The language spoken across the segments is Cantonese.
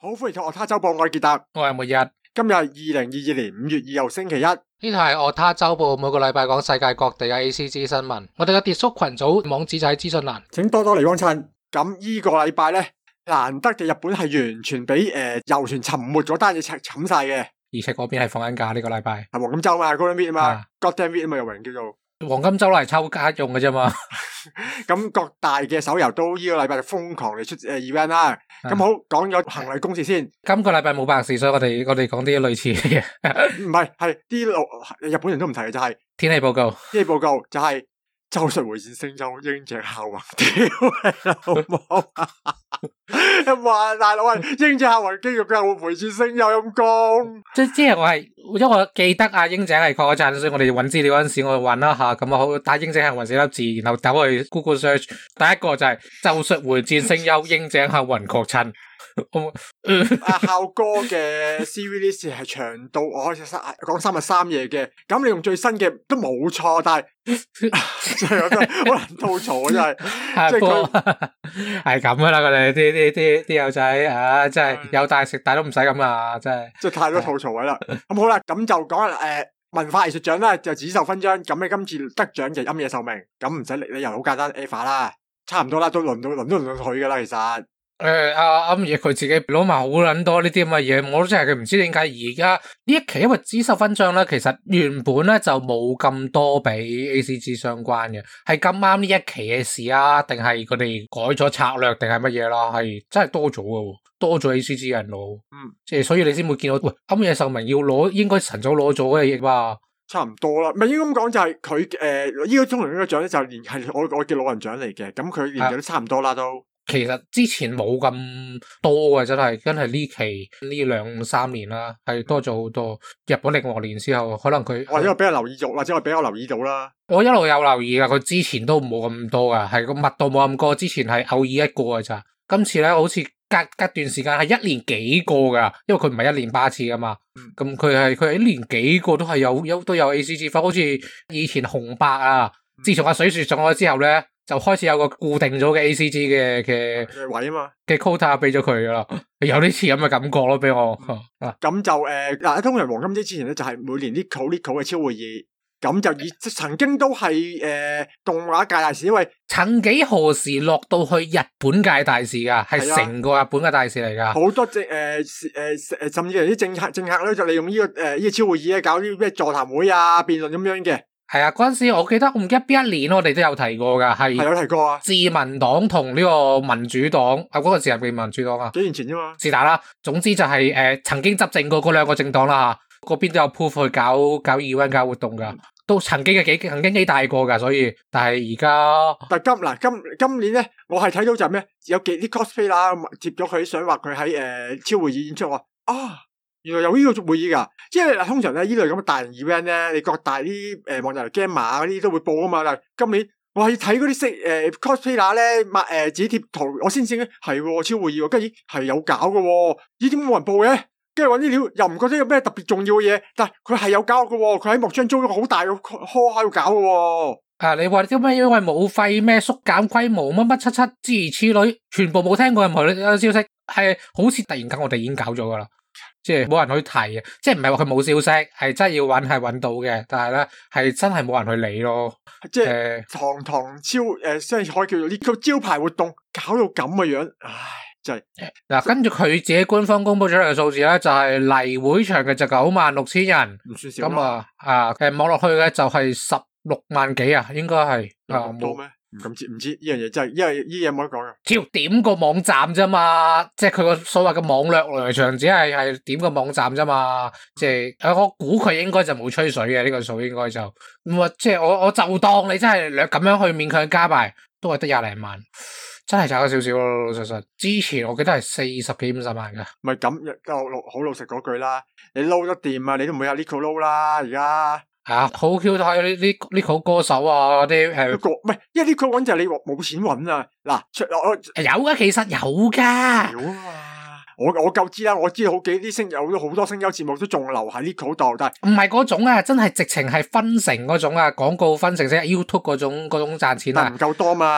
好，歡迎到樂他周報，我係傑特， 我係末日。 今日係2022年5月2號星期一。 呢度係樂他周報，每個禮拜講世界各地嘅 ACG 新聞。我哋嘅跌叔群組網址就喺資訊欄， 請多多嚟幫襯。咁呢個禮拜咧，難得嘅日本係完全俾遊船沉沒嗰單嘢冚晒嘅， 而且嗰邊係放緊假呢個禮拜， 係黃金周嘛 ，Golden Week 啊嘛 ，Goddamn Week 啊嘛，有人叫做黃金周嚟抽卡用嘅啫嘛。 咁各大嘅手遊都呢個禮拜就瘋狂嚟出event 啦。咁好，講咗行例公事先。 今個禮拜冇白事，所以我哋講啲類似嘅嘢。 唔係，係啲日本人都唔提嘅就係天氣報告。 天氣報告就係咒術迴戰聲優櫻井孝宏，屌你老母！話大佬啊，櫻井孝宏肌肉嘅迴戰聲優陰公。 即係我係，因為我記得阿櫻井係確診，所以我哋揾資料嗰陣時，我揾一下咁啊好，打櫻井孝宏4粒字，然後走去 Google Search，第一個就係咒術迴戰聲優櫻井孝宏確診。 阿孝哥嘅 CV list 係長到我開始講3日3夜嘅，咁你用最新嘅都冇錯，但係真係覺得好難吐槽啊！真係，即係佢係咁噶啦，佢哋啲友仔啊，真係有大食大都唔使咁啊，真係， 即係太多吐槽位啦。咁好啦，咁就講文化藝術獎啦，就紫綬勳章。咁你今次得獎就庵野秀明，咁唔使理由好簡單 EVA 啦，差唔多啦，都輪到佢噶啦，其實。 庵野佢自己攞埋好撚多呢啲咁嘅嘢，我都真係佢唔知點解而家呢一期，因為紫綬勳章咧，其實原本咧就冇咁多俾 ACG 相關嘅，係咁啱呢一期嘅事啊，定係佢哋改咗策略定係乜嘢啦？係真係多咗嘅，多咗 ACG 人攞，即係所以你先會見到，喂，庵野秀明要攞，應該晨早攞咗嘅嘢吧？ 差唔多啦，咪應該咁講就係佢呢個中聯呢個獎咧就連係我嘅老人獎嚟嘅，咁佢年紀都差唔多啦都。 其實之前冇咁多嘅，真係呢期呢2-3年啦，係多咗好多。日本令和年之後，可能佢或者我比較留意咗，或者我比較留意到啦。 我一路有留意噶，佢之前都冇咁多噶，係個密度冇咁高。之前係偶爾一個噶咋，今次咧好似隔段時間係1年幾個噶，因為佢唔係1年8次噶嘛。咁佢係1年幾個都係都有 ACG 分，好似以前紅白啊，自從阿水雪上咗之後咧。就開始有個固定咗嘅 ACG 嘅位啊嘛， 嘅 quota 俾咗佢噶啦，有啲似咁嘅感覺咯，俾我。 咁就嗱，通常黃金周之前咧就係每年Nico 嘅超會議，咁就曾經都係動畫界大事，因為曾幾何時落到去日本界大事噶，係成個日本嘅大事嚟噶。 好多甚至係啲政客咧就利用呢個超會議咧搞啲咩座談會啊、辯論咁樣嘅。 係啊，嗰陣時我記得我唔記得邊一年我哋都有提過噶，係有提過啊。 自民黨同呢個民主黨嗰個時係咪民主黨啊？ 幾年前啫嘛。 是但啦，總之就係曾經執政過嗰兩個政黨啦吓，嗰邊都有 proof 去搞 event 搞活動噶，都曾經幾大個噶，所以但係而家今年咧，我係睇到就係咩，有啲 cosplay 啦貼咗佢相，話佢喺超會議演出啊。原來有呢個會議噶，即係通常咧呢類咁嘅大型 event 咧，你各大啲網站 game 碼嗰啲都會報噶嘛。但係今年我係睇嗰啲cosplayer 咧，自己貼圖，我先知咧係超會議，跟住係有搞噶，點解冇人報嘅？跟住搵啲料又唔覺得有咩特別重要嘅嘢，但係佢係有搞噶，佢喺幕張租咗個好大嘅 hall 喺度搞噶。 你話啲咩？因為冇費咩縮減規模乜乜七諸如此類，全部冇聽過任何消息，係好似突然間我哋已經搞咗噶啦。即係冇人去提嘅，即係唔係話佢冇消息，係真係要揾係揾到嘅，但係咧係真係冇人去理咯。 即係堂超先可以叫做呢個招牌活動，搞到咁嘅樣，唉，真係嗱。跟住佢自己官方公布出嚟嘅數字咧，就係嚟會場嘅就96,000人， 唔算少。 咁網絡去嘅就係16萬幾啊，應該係咁多咩？唔知呢樣嘢真係，因為呢嘢冇得講嘅。 跳點個網站啫嘛，即係佢個所謂嘅網絡來場只係點個網站啫嘛，即係我估佢應該就冇吹水嘅呢個數，應該就咁啊，即係我就當你真係咁樣去勉強加埋，都係得20零萬，真係差咗少少咯，老老實實。之前我記得係40幾50萬噶。 唔係咁，好老實嗰句啦，你撈得掂啊，你都唔會有 Nico 撈啦，而家。 好 Q 睇呢個歌手啊，嗰啲唔係，因為呢個搵就係你冇錢搵啊。嗱， 有噶，其實有噶。 有啊，我夠知啦，我知道好多聲優節目都仲留喺呢個度，但係唔係嗰種啊，真係直情係分成嗰種啊，廣告分成即係 YouTube 嗰種賺錢啊， 但唔夠多嘛。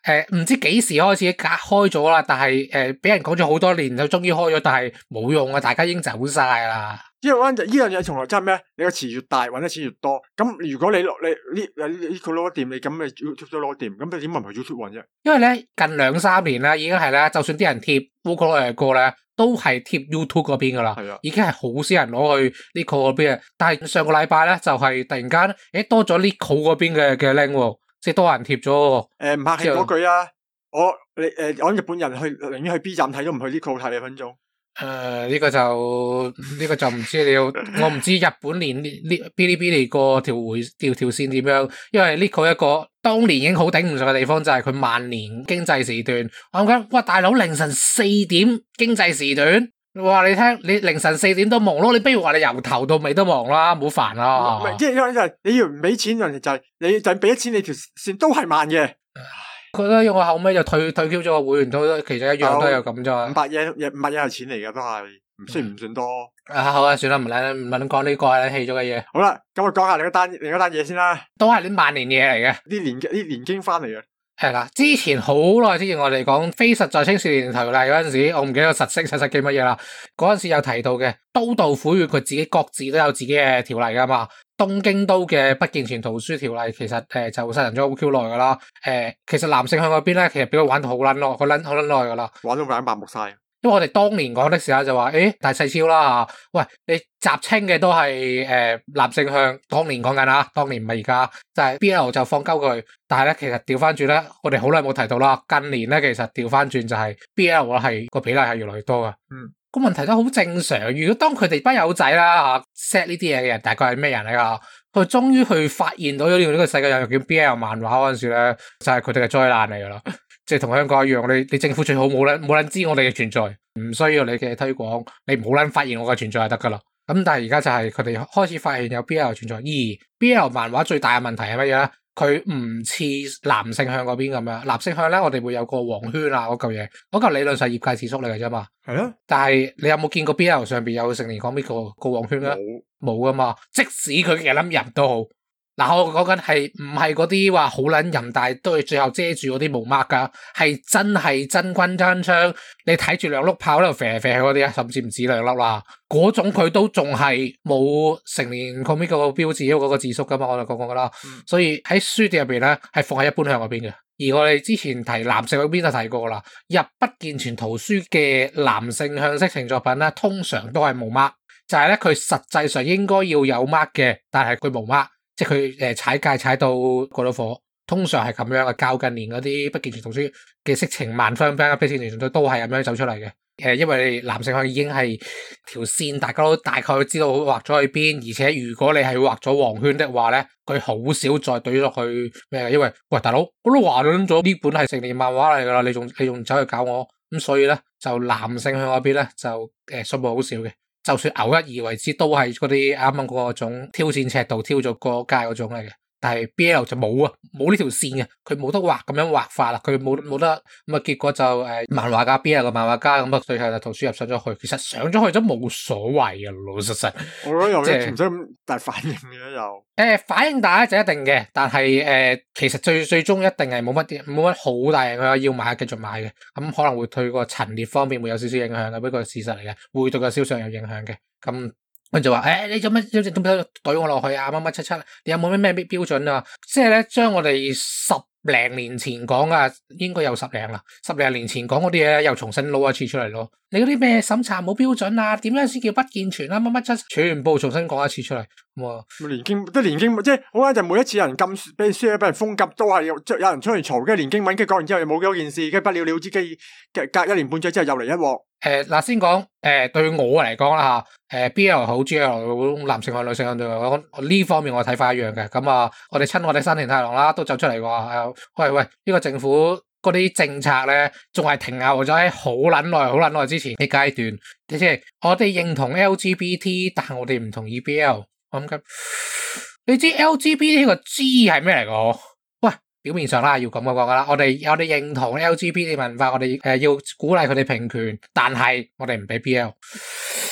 唔知幾時開始開咗啦，但係俾人講咗好多年，就終於開咗，但係冇用啊，大家已經走晒啦。 因為呢樣嘢從來真係咩？你個池越大，搵得錢越多。咁如果你呢個攞掂，你咁咪 YouTube 都攞掂，咁你點問佢 YouTube 搵啫？ 因為咧近2-3年啦，已經係咧，就算啲人貼 Google 個咧，都係貼 YouTube 嗰邊噶啦， 係啊， 已經係好少人攞去 Nico 嗰邊啊。但係上個禮拜咧就係突然間，多咗 Nico 嗰邊嘅 link，即係多人貼咗。 唔客氣嗰句啊，我日本人寧願去 B 站睇都唔去 Nico 睇2分鐘。 呢個就唔知我唔知日本連嗶哩嗶哩個條線點樣，因為呢個一個當年已經好頂唔順嘅地方就係佢萬年經濟時段。我諗緊，哇大佬凌晨4點經濟時段，哇你聽你凌晨4點都忙咯，你不如話你由頭到尾都忙啦，唔好煩啦。 唔係，即係因為你要唔俾錢，人哋就係你就俾咗錢，你條線都係慢嘅。 佢咧用我後尾就退 Q 咗個會員，都其實一樣都有咁啫。 500嘢係錢嚟嘅，都係雖然唔算多。 好啊，算啦，唔撚講呢個係棄咗嘅嘢。 好啦，咁我講下另一單嘢先啦。 都係啲萬年嘢嚟嘅， 啲年經翻嚟嘅。 係啦，之前好耐之前我哋講非實在青少年條例嗰陣時，我唔記得實質叫乜嘢啦。嗰陣時有提到嘅，都道府縣佢自己各自都有自己嘅條例噶嘛。東京都嘅不健全圖書條例其實就實行咗好 Q 耐噶啦。其實男性向嗰邊咧，其實俾佢玩到好撚耐，好撚耐噶啦， 玩到眼白目晒。 因為我哋當年講的時候就話，大細超啦吓，喂，你集清嘅都係男性向，當年講緊啦，當年唔係而家，就係 BL 就放鳩佢，但係咧其實調翻轉咧，我哋好耐冇提到啦，近年咧其實調翻轉就係 BL 係個比例係越來越多噶。個問題都好正常，如果當佢哋班友仔啦吓 set 呢啲嘢嘅人，大概係咩人嚟噶？佢終於去發現到呢個世界有叫 BL 漫畫嗰陣時咧，就係佢哋嘅災難嚟噶啦。即係同香港一樣，你政府最好冇撚知我哋嘅存在，唔需要你嘅推廣，你唔好撚發現我嘅存在就得噶啦。咁但係而家就係佢哋開始發現有 BL 存在，而 BL 漫畫最大嘅問題係乜嘢咧？佢唔似男性向嗰邊咁樣，男性向咧我哋會有個黃圈啊嗰嚿嘢，嗰嚿理論上業界指縮嚟嘅啫嘛。係啊，但係你有冇見過 BL 上邊有成年講邊個黃圈咧？冇噶嘛，即使佢嘅諗人都好。嗱，我講緊係唔係嗰啲話好撚淫，但係都係最後遮住嗰啲毛 mark 噶，係真係真軍真槍，你睇住兩碌炮喺度射射嗰啲啊，甚至唔止2粒啦，嗰種佢都仲係冇成年 comic 嗰個標誌嗰個字縮噶嘛，我就講過噶啦。所以喺書店入邊咧係放喺一般向嗰邊嘅，而我哋之前提男性嗰邊就提過啦，入不健全圖書嘅男性向色情作品咧，通常都係冇 mark，就係咧佢實際上應該要有 mark 嘅，但係佢冇 mark。即係佢踩界踩到過到火，通常係咁樣嘅。較近年嗰啲不健全圖書嘅色情漫畫片、不健全圖書都係咁樣走出嚟嘅。因為男性向已經係條線，大家都大概知道畫咗去邊，而且如果你係畫咗黃圈的話咧，佢好少再懟落去咩嘅。因為喂大佬，我都話咗呢本係成年漫畫嚟噶啦，你仲走去搞我咁，所以咧就男性向嗰邊咧就數目好少嘅。就算偶一而為之，都係嗰啲啱啱嗰種挑戰尺度挑咗過界嗰種嚟嘅。但係 BL 就冇啊，冇呢條線嘅，佢冇得畫咁樣畫法啦，佢冇得咁啊，結果就漫畫家 BL 嘅漫畫家咁啊，最後就圖書入上咗去，其實上咗去都冇所謂嘅，老實實。 我覺得又唔使咁大反應嘅又。 反應大就一定嘅，但係其實最終一定係冇乜好大影響，要買繼續買嘅，咁可能會對個陳列方面會有少少影響嘅，不過事實嚟嘅，會對個銷量有影響嘅，咁。佢就話，你做乜懟我落去啊？乜乜七七，你有冇咩標準啊？即係咧，將我哋10零年前講啊，應該有10零啦，10零年前講嗰啲嘢咧，又重新撈一次出嚟咯。你嗰啲咩審查冇標準啊？點樣先叫不健全啊？乜乜七，全部重新講一次出嚟。 連經即係好啦，就每一次有人禁書，俾人封禁，都係有人出嚟嘈，跟住連經文，跟住講完之後又冇嗰件事，跟住不了了之，跟住隔1年半載之後又嚟一鑊。 嗱，先講對我嚟講啦吓，BL 好 GL 好，男性向女性向對我呢方面我睇法一樣嘅。咁啊，我哋親我哋山田太郎啦，都走出嚟話喂，呢個政府嗰啲政策咧，仲係停留咗喺好撚耐之前嘅階段。即係我哋認同 LGBT， 但係我哋唔同意 BL。我諗緊，你知 LGBT 個 G 係咩嚟個？喂，表面上啦，要咁講噶啦。我哋認同 LGBT 文化，我哋要鼓勵佢哋平權，但係我哋唔俾 BL。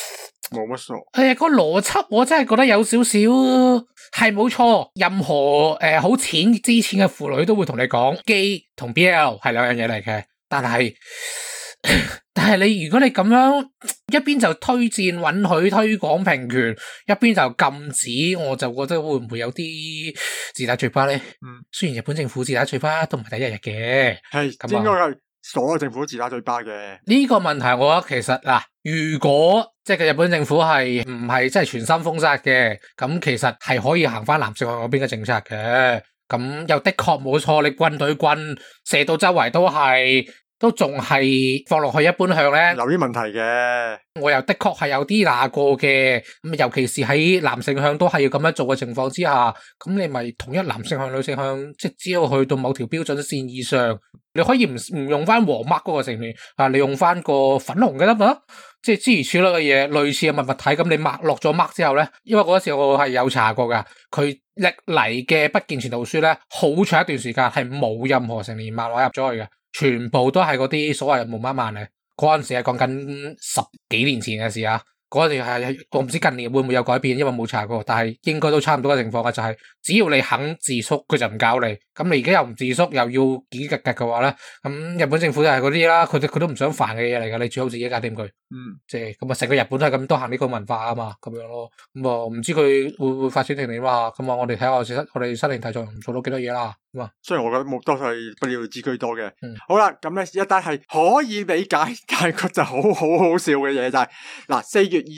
冇乜數。 個邏輯我真係覺得有少少係冇錯，任何好淺之前嘅婦女都會同你講，gay 同 BL 係兩樣嘢嚟嘅，但係你如果你咁樣一邊就推薦允許推廣平權，一邊就禁止，我就覺得會唔會有啲自打嘴巴咧？雖然日本政府自打嘴巴都唔係第一日嘅， 係應該係所有政府都自打嘴巴嘅。 呢個問題我覺得其實嗱，如果即係日本政府係唔係真係全心封殺嘅，咁其實係可以行翻男性向嗰邊嘅政策嘅。咁又的確冇錯，你軍對軍射到周圍都仲係放落去一般向咧， 有啲問題嘅。 我又的確係有啲拿過嘅，咁尤其是喺男性向都係要咁樣做嘅情況之下，咁你咪統一男性向、女性向，即係只要去到某條標準線以上，你可以唔用翻黃 mark 嗰個成年啊，你用翻個粉紅嘅得嘛？即係諸如此類嘅嘢，類似嘅物體，咁你落咗 mark 之後咧，因為嗰時我係有查過噶，佢歷嚟嘅不健全圖書咧，好長一段時間係冇任何成年漫畫入咗去嘅。全部都係嗰啲所謂冇乜漫嘅，嗰陣時係講緊10幾年前嘅事啊！嗰陣時係我唔知近年會唔會有改變，因為冇查過，但係應該都差唔多嘅情況嘅，就係只要你肯自縮，佢就唔教你。咁你而家又唔自縮，又要幾格格嘅話咧，咁日本政府就係嗰啲啦，佢都唔想煩嘅嘢嚟噶，你最好自己搞掂佢。即係咁啊，成個日本都係咁多行呢個文化啊嘛，咁樣咯。咁啊，唔知佢會唔會發展成點啊？咁啊，我哋睇下我哋新年題材做到幾多嘢啦。咁啊， 雖然我覺得冇多數係不了了之居多嘅。好啦，咁咧一單係可以理解，但係佢就好笑嘅嘢就係嗱，4月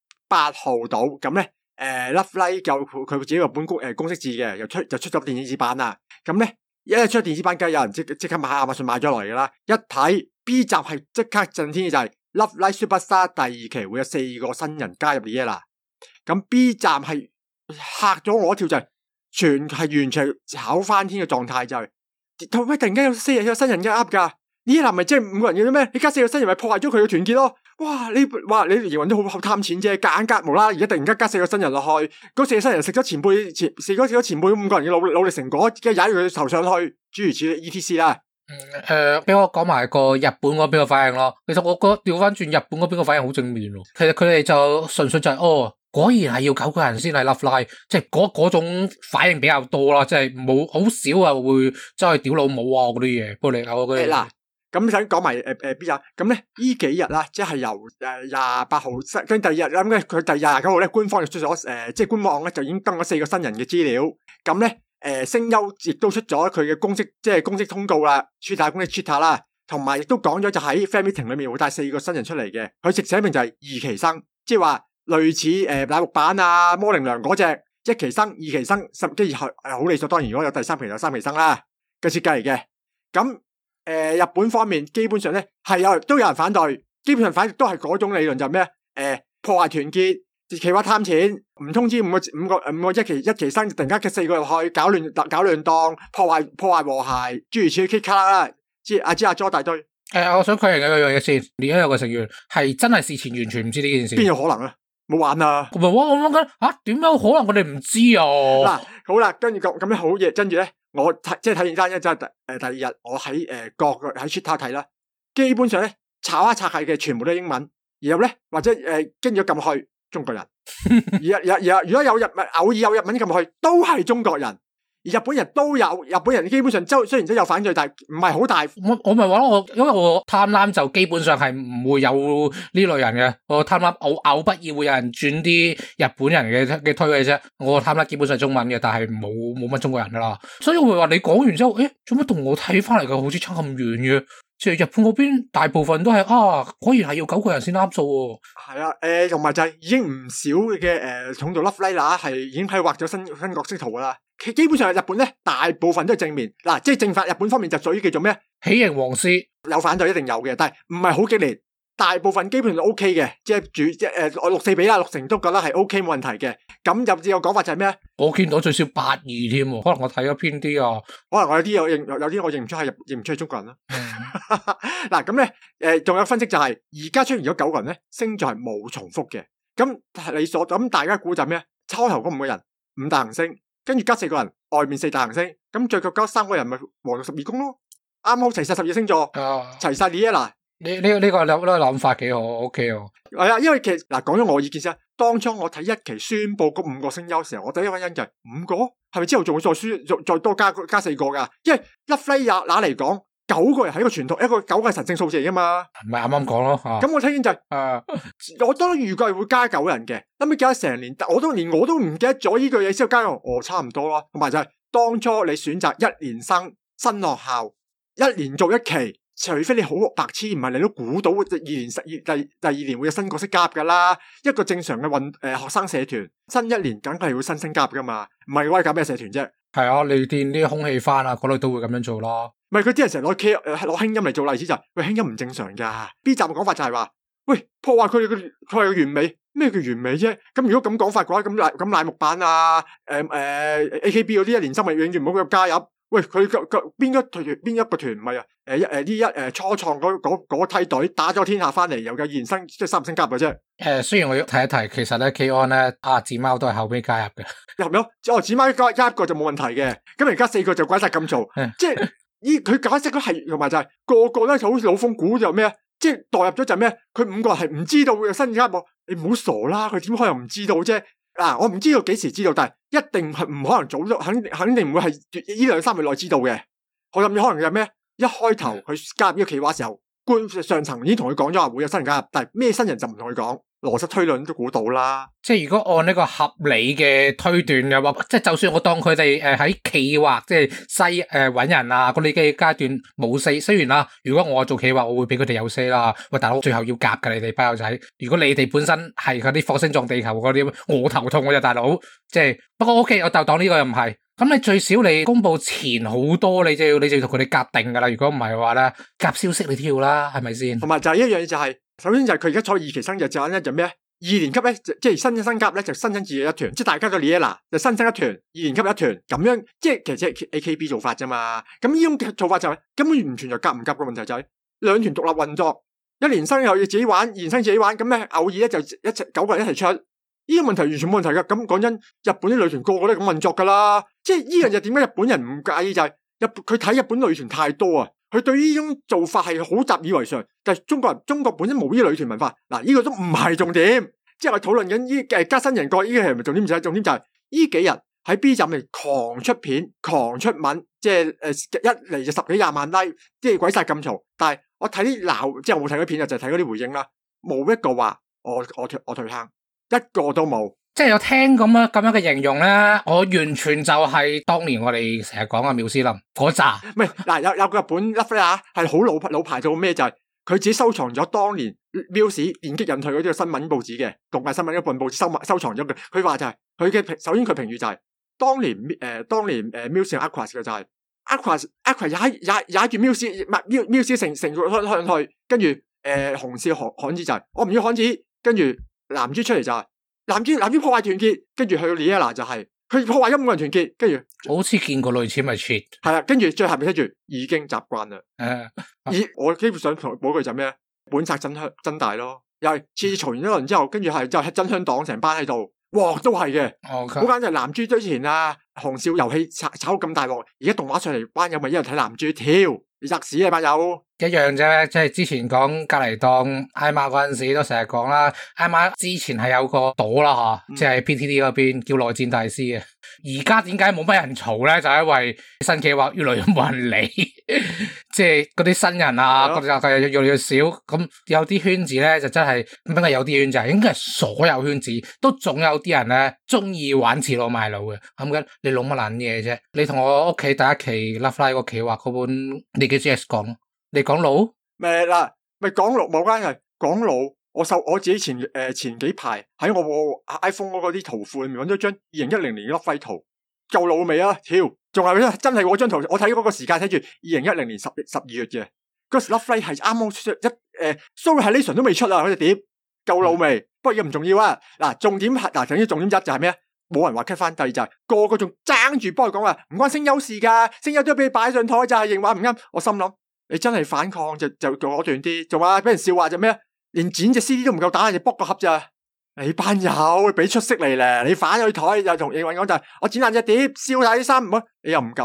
28號到咁咧，Love Live 就佢自己有本公式字嘅，就出咗電子版啦。咁咧一出電子版，梗係有人即刻買亞馬遜買咗嚟噶啦。一睇 B 站係即刻震天嘅就係 Love Live Superstar 第2期會有4個新人加入嚟啦。咁 B 站係嚇咗我一跳，就係完全炒翻天嘅狀態，就係突然間有4個新人加入噶。呢一男咪即係5個人嘅咩？你加4個新人咪破壞咗佢嘅團結咯？哇！你營運都好貪錢啫，夾硬加無啦，而家突然間加4個新人落去，嗰4個新人食咗前輩食咗前輩5個人嘅努力成果，跟住踩佢頭上去，諸如此類 etc 啦。 俾我講埋個日本嗰邊嘅反應咯。其實我覺得調翻轉日本嗰邊嘅反應好正面咯。其實佢哋就純粹就係果然係要9個人先係 Love Live，即係嗰種反應比較多啦，即係冇好少啊會走去屌老母啊嗰啲嘢，玻璃口嗰啲。 嗱，咁想講埋B 站，咁咧呢幾日啦，即係由28號跟第二日咁佢第29號咧，官方就出咗即係官網咧就已經登咗4個新人嘅資料。咁咧聲優亦都出咗佢嘅公式通告啦，Twitter 公式 Twitter 啦，同埋亦都講咗就喺 fan meeting 裏面會帶4個新人出嚟嘅。佢直寫明就係2期生，即係話類似大陸版啊魔靈娘嗰隻1期生、2期生，跟住係好理所當然，如果有第3期有3期生啦嘅設計嚟嘅。咁日本方面基本上咧都有人反對，基本上反對都係嗰種理論，就係咩破壞團結，企劃貪錢，唔通知五個一期生，突然間嘅4個入去搞亂檔，破壞和諧，諸如此類 K 卡啦，阿 Jo 大堆。 我想確認一樣嘢先，而家有個成員係真係事前完全唔知呢件事， 邊有可能啊？冇玩啊！ 唔係我諗緊點有可能我哋唔知啊？ 嗱，好啦，跟住咁樣好嘢，跟住咧，我即係睇完單一真係第2日，我喺喺 Twitter 睇啦，基本上咧炒一拆係嘅全部都係英文，然後咧或者跟住撳去中國人，而如果有偶爾有日文撳去，都係中國人。而日本人都有，日本人基本上雖然都有反對，但係唔係好大。 我咪話因為我貪婪就基本上係唔會有呢類人嘅。我貪婪偶不然會有人轉啲日本人嘅推嘅啫。我貪婪基本上係中文嘅，但係冇乜中國人噶啦。所以我會話你講完之後，做乜同我睇翻嚟嘅好似差咁遠嘅？即係日本嗰邊大部分都係果然係要9個人先啱數喎。係啊，同埋就係已經唔少嘅重度 Love Live 係已經係畫咗新角色圖噶啦。基本上日本咧大部分都係正面，嗱即係正法日本方面就屬於叫做咩？ 喜迎黃絲有反對一定有嘅，但係唔係好激烈。大部分基本上 OK 嘅，即係我6-4比啦，60%都覺得係 OK 冇問題嘅。咁有啲個講法就係咩？我見到最少82添，可能我睇咗偏啲啊。可能我有啲我認唔出係中國人啦。嗱咁咧，仲有分析就係而家出現咗9個人咧，星座係冇重複嘅。咁大家估就係咩？初頭嗰5個人5大行星，跟住加4個人，外面4大行星，咁最後加3個人咪黃道12宮咯。啱好齊晒12星座，齊晒 Liela。 呢個諗法幾好 ，OK 喎。 係啊，因為其實嗱講咗我意見先，當初我睇一期宣布嗰5個聲優嘅時候，我第一個反應就係5個，係咪之後仲會再多加4個噶？因為 Lovely 拿嚟講，9個人係一個傳統，一個9個係神聖數字嚟噶嘛。 唔係啱啱講咯。 咁我聽見就係，我當預計會加9人嘅，咁你加咗成年，連我都唔記得咗呢句嘢之後加我，差唔多咯。同埋就係當初你選擇1年生新學校，1年做1期。除非你好白痴，唔係你都估到第二年會有新角色加入噶啦。一個正常嘅學生社團，新1年梗係會新加入噶嘛，唔係我係搞咩社團啫？ 係啊，你練啲空氣翻啊，嗰類都會咁樣做咯。 唔係佢啲人成日攞輕音嚟做例子就係，喂輕音唔正常噶。B 站嘅講法就係話，喂破壞佢係完美，咩叫完美啫？咁如果咁講法嘅話，咁賴木板啊，AKB 嗰啲1年生咪永遠唔好加入。喂，佢邊一個團唔係啊？初創嗰梯隊打咗天下翻嚟，又有2年生即係3星加入嘅啫。 雖然我要提一提，其實咧 K-On 咧子貓都係後尾加入嘅。 入咗子貓加一個就冇問題嘅，咁而家4個就鬼晒咁做，即係佢解釋咗係同埋就係個個咧就好似老風估就咩啊？即係代入咗就咩？佢5個人係唔知道會有新加入，你唔好傻啦！佢點可能唔知道啫？嗱，我唔知道幾時知道，但係一定係唔可能早咗，肯定唔會係呢2-3日內知道嘅。我諗可能係咩？一開頭佢加入呢個企劃時候，官上層已經同佢講咗話會有新人加入，但係咩新人就唔同佢講。邏輯推論都估到啦。 即係如果按呢個合理嘅推斷嘅話，即係就算我當佢哋喺企劃即係搵人啊嗰啲嘅階段冇4，雖然啦，如果我做企劃，我會俾佢哋有4啦。喂，大佬最後要夾㗎，你哋班友仔。如果你哋本身係嗰啲火星撞地球嗰啲，我頭痛嘅啫，大佬。即係不過 OK，我就當呢個又唔係。咁你最少你公佈前好多，你就要同佢哋夾定㗎啦。如果唔係嘅話咧，夾消息你都要啦，係咪先？ 同埋就係一樣嘢就係。首先就係佢而家坐2期生日就咧就咩？2年級咧即係新生加入咧就新生自己一團，即係大家都 Liella 就新生一團，2年級一團咁樣，即係其實係 AKB 做法啫嘛。咁呢種做法就係根本唔存在夾唔夾嘅問題，就係2團獨立運作，1年生又要自己玩，2年生自己玩，咁咧偶爾咧就9個人一齊出，呢個問題完全冇問題噶。咁講真，日本啲女團個個都咁運作噶啦，即係呢樣嘢點解日本人唔介意就係佢睇日本女團太多啊。佢對呢種做法係好習以為常，但係中國本身冇呢個女團文化，嗱呢個都唔係重點，即係我討論緊呢加新人過呢個係咪重點？唔使，重點就係呢幾日喺 B 站嚟狂出片、狂出文，即係一嚟就10幾20萬 like， 即係鬼晒咁嘈。但係我睇啲鬧，即係我冇睇嗰片就係睇嗰啲回應啦，冇一個話我退坑，一個都冇。 即係有聽咁樣嘅形容咧，我完全就係當年我哋成日講嘅繆斯林嗰扎。 唔係嗱，有個日本 Lovely 係好老牌到咩？就係佢自己收藏咗當年 Muse 電擊引退嗰啲新聞報紙嘅動漫新聞一本報紙收藏咗嘅。佢話就係佢嘅首先佢評語就係當年Muse Aquas 嘅就係 Aquas 踩住 Muse 成個向去，跟住紅色漢字就係我唔要漢字，跟住藍珠出嚟就係。男主破壞團結，跟住去到 Liella 就係佢破壞5個人團結，跟住好似見過類似咪 cheat 係啦，跟住最後面寫住已經習慣啦。我基本上同嗰句就咩？本色真大咯，又係次嘈完一輪之後，跟住係就係真香黨成班喺度，哇都係嘅。好簡單就係男主之前啊，紅少遊戲炒咁大鑊，而家動畫上嚟班友咪一人睇男主跳，你吔屎啊班友！ 一樣啫，即係之前講隔籬檔艾瑪嗰陣時都成日講啦，艾瑪之前係有個島啦吓，即係 PTT 嗰邊叫內戰大師嘅。而家點解冇乜人嘈咧？就係因為新企劃越嚟越冇人理，即係嗰啲新人啊，嗰啲越嚟越少。咁有啲圈子咧就真係唔係有啲圈子，應該係所有圈子都總有啲人咧中意玩恃老賣老嘅。咁緊你老乜撚嘢啫？你同我屋企第一期 Lovely 個企劃嗰本，你幾 GS 講？你講老？ 咪講老冇關係，講老。我自己前幾排喺我個 iPhone 嗰啲圖庫裏面揾咗張2010年嘅 Lovely 圖，夠老未啊？跳，仲係真係我張圖，我睇嗰個時間睇住2010年12月嘅，嗰時 Lovely 係啱啱出Sorry Halation 都未出啊，嗰隻碟夠老未？不過又唔重要啊。嗱，重點一就係咩？冇人話 cut 翻，第二就係個個仲爭住幫佢講話，唔關聲優事噶，聲優都俾你擺上台就係認話唔啱。我心諗你真係反抗就果斷啲，仲話俾人笑話就咩？連剪隻 CD 都唔夠打，就卜個盒咋？你班友俾出息嚟咧，你反去台又同營運講就係我剪爛隻碟，燒晒啲衫，唔好，你又唔敢啊？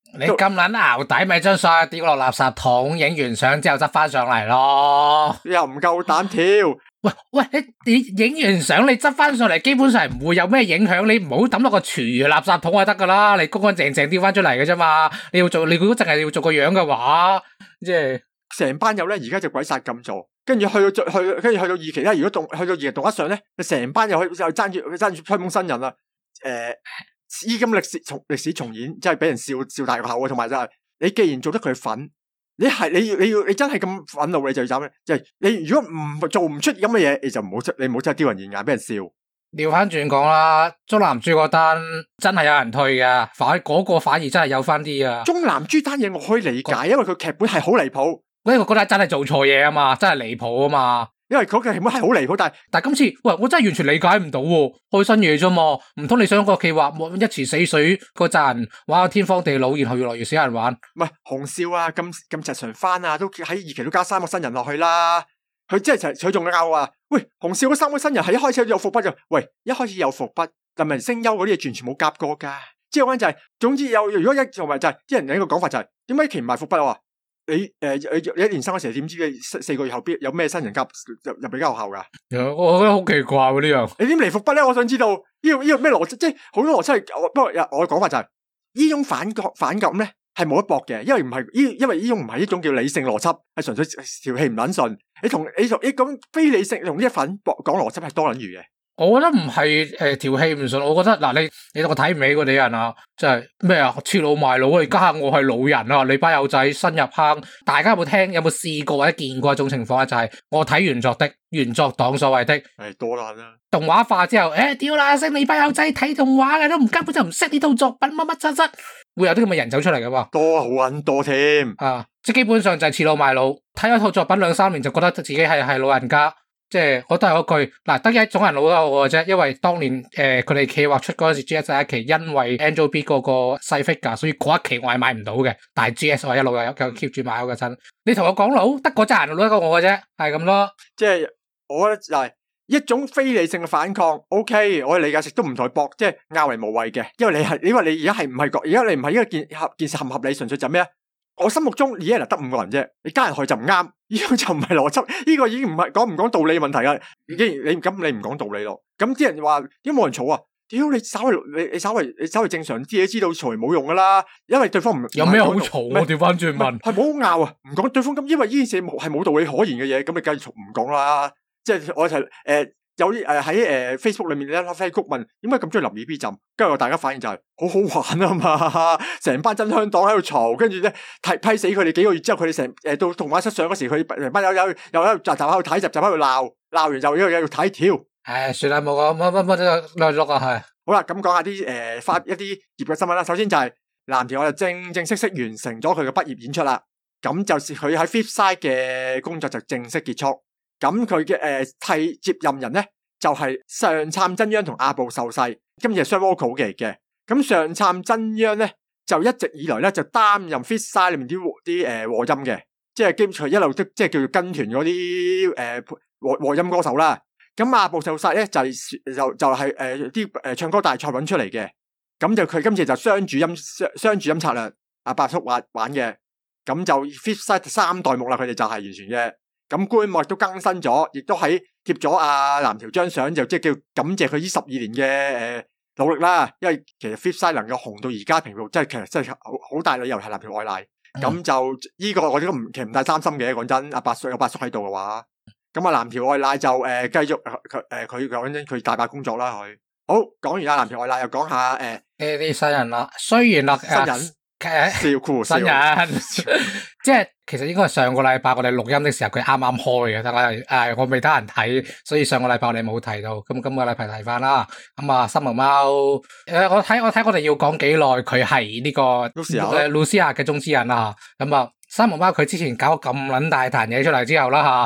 你咁撚淆底，咪將所有掉落垃圾桶，影完相之後執翻上嚟咯。 你又唔夠膽跳？ 喂，你影完相你執翻上嚟，基本上唔會有咩影響。你唔好抌落個廚餘垃圾桶就得噶啦。你乾乾淨淨丟翻出嚟嘅啫嘛。你如果淨係要做個樣嘅話，即係成班友咧，而家就鬼殺咁做。跟住去到二期咧，如果去到二期動一上咧，就成班又爭住吹捧新人啦。依今歷史重演，真係俾人笑大個口啊！同埋就係你既然做得佢粉，你真係咁憤怒，你就要走咧。就係你如果唔做唔出咁嘅嘢，你就唔好真係丟人現眼，俾人笑。 調翻轉講啦，中南珠嗰單真係有人退噶，嗰個反而真係有翻啲啊。 中南珠單嘢我可以理解，因為佢劇本係好離譜。 嗰單真係做錯嘢啊嘛，真係離譜啊嘛。 因為嗰個劇本係好離譜， 但係今次喂，我真係完全理解唔到喎，開新嘢啫嘛，唔通你想個企劃一池死水嗰陣玩到天荒地老，然後越來越少人玩？ 唔係紅少啊，咁日常番啊，都喺二期都加3個新人落去啦。佢即係佢仲拗啊！喂，紅少嗰3個新人係一開始有伏筆就，喂，一開始有伏筆，但係聲優嗰啲嘢完全冇夾過噶。之後就係，總之如果同埋就係，啲人有一個講法就係，點解期唔埋伏筆啊？你一年生嗰時點知你4個月後邊有咩新人入你間學校噶？ 我覺得好奇怪喎呢樣。 你點嚟伏筆咧？我想知道呢個咩邏輯？即係好多邏輯係，不過我嘅講法就係呢種反感咧係冇得駁嘅，因為呢種唔係一種叫理性邏輯，係純粹條氣唔撚順。你咁非理性同呢一份講邏輯係多撚餘嘅。 我覺得唔係條氣唔順，我覺得嗱你我睇唔起嗰啲人啊，即係咩啊，恃老賣老，而家我係老人啊，你班友仔新入坑，大家有冇試過或者見過一種情況咧？就係我睇原作黨所謂的係多難啦， 動畫化之後，屌啦，識你班友仔睇動畫嘅都根本就唔識呢套作品乜乜，會有啲咁嘅人走出嚟噶嘛？ 多好撚多添啊！即係基本上就係恃老賣老，睇一套作品2-3年就覺得自己係老人家。即係我都係嗰句，嗱，得一種人老得我嘅啫，因為當年佢哋企劃出嗰陣時 GS 第一期，因為 Angel Beat 嗰個細 figure，所以嗰一期我係買唔到嘅。但係 GS 我一路有 keep 住買嗰個陣。你同我講老，得嗰扎人老得過我嘅啫，係咁咯。 即係我覺得就係一種非理性嘅反抗。OK， 我理解亦都唔同佢搏，即係拗為無謂嘅。因為你而家係唔係而家你唔係呢個件事合唔合理，純粹就咩啊？我心目中而家得5個人啫，你加人去就唔啱，呢個就唔係邏輯，呢個已經唔係講唔講道理問題啦。既然你唔講道理咯，咁啲人話點解冇人嘈啊？屌你稍微正常啲，都知道嘈冇用噶啦，因為對方唔有咩好嘈？我調翻轉問， 係冇好拗啊，唔講對方咁，因為呢件事係冇道理可言嘅嘢，咁你繼續唔講啦。即係我係有啲喺Facebook 裏面咧，Facebook 問點解咁中意林耳 B 站，跟住大家反應就係好好玩啊嘛，成班真香黨喺度嘈，跟住咧批死佢哋幾個月之後，佢哋到動畫室上嗰時，佢哋班友又喺度集喺度睇，集喺度鬧完就又睇跳。唉， 算啦，冇講乜都落啊，係。 好啦，咁講下啲發一啲業嘅新聞啦。首先就係藍田我就正式完成咗佢嘅畢業演出啦，咁就是佢喺 Flipside 嘅工作就正式結束。咁佢嘅替接任人咧就係上杉真央同阿部秀世，今次係雙 vocal 嚟嘅。咁上杉真央咧就一直以來咧就擔任 Flipside 裏面啲和音嘅，即係基本上一路都即係叫做跟團嗰啲和音歌手啦。咁阿部秀世咧就係啲唱歌大賽揾出嚟嘅，咁就佢今次就雙主音策略，阿白叔玩嘅，咁就 Flipside 3代目啦，佢哋就係完全嘅。咁官網亦都更新咗，亦都喺貼咗阿藍條張相，就即係叫感謝佢呢12年嘅努力啦。因為其實 Flipside 能夠紅到而家平路，即係其實真係好大理由係藍條愛賴。咁就呢個我哋都其實唔太擔心嘅。講真，阿白叔有白叔喺度嘅話，咁啊藍條愛賴就繼續佢講真，佢大把工作啦佢。好，講完阿藍條愛賴，又講下啲新人啦。雖然啦， 新人。 新人，即係其實應該係上個禮拜我哋錄音的時候佢啱啱開嘅，但係我未得閒睇，所以上個禮拜我哋冇提到，咁今個禮拜提翻啦。咁啊，新毛貓，我睇我哋要講幾耐，佢係呢個露西亞嘅中之人啦。咁啊，新毛貓佢之前搞咁撚大壇嘢出嚟之後啦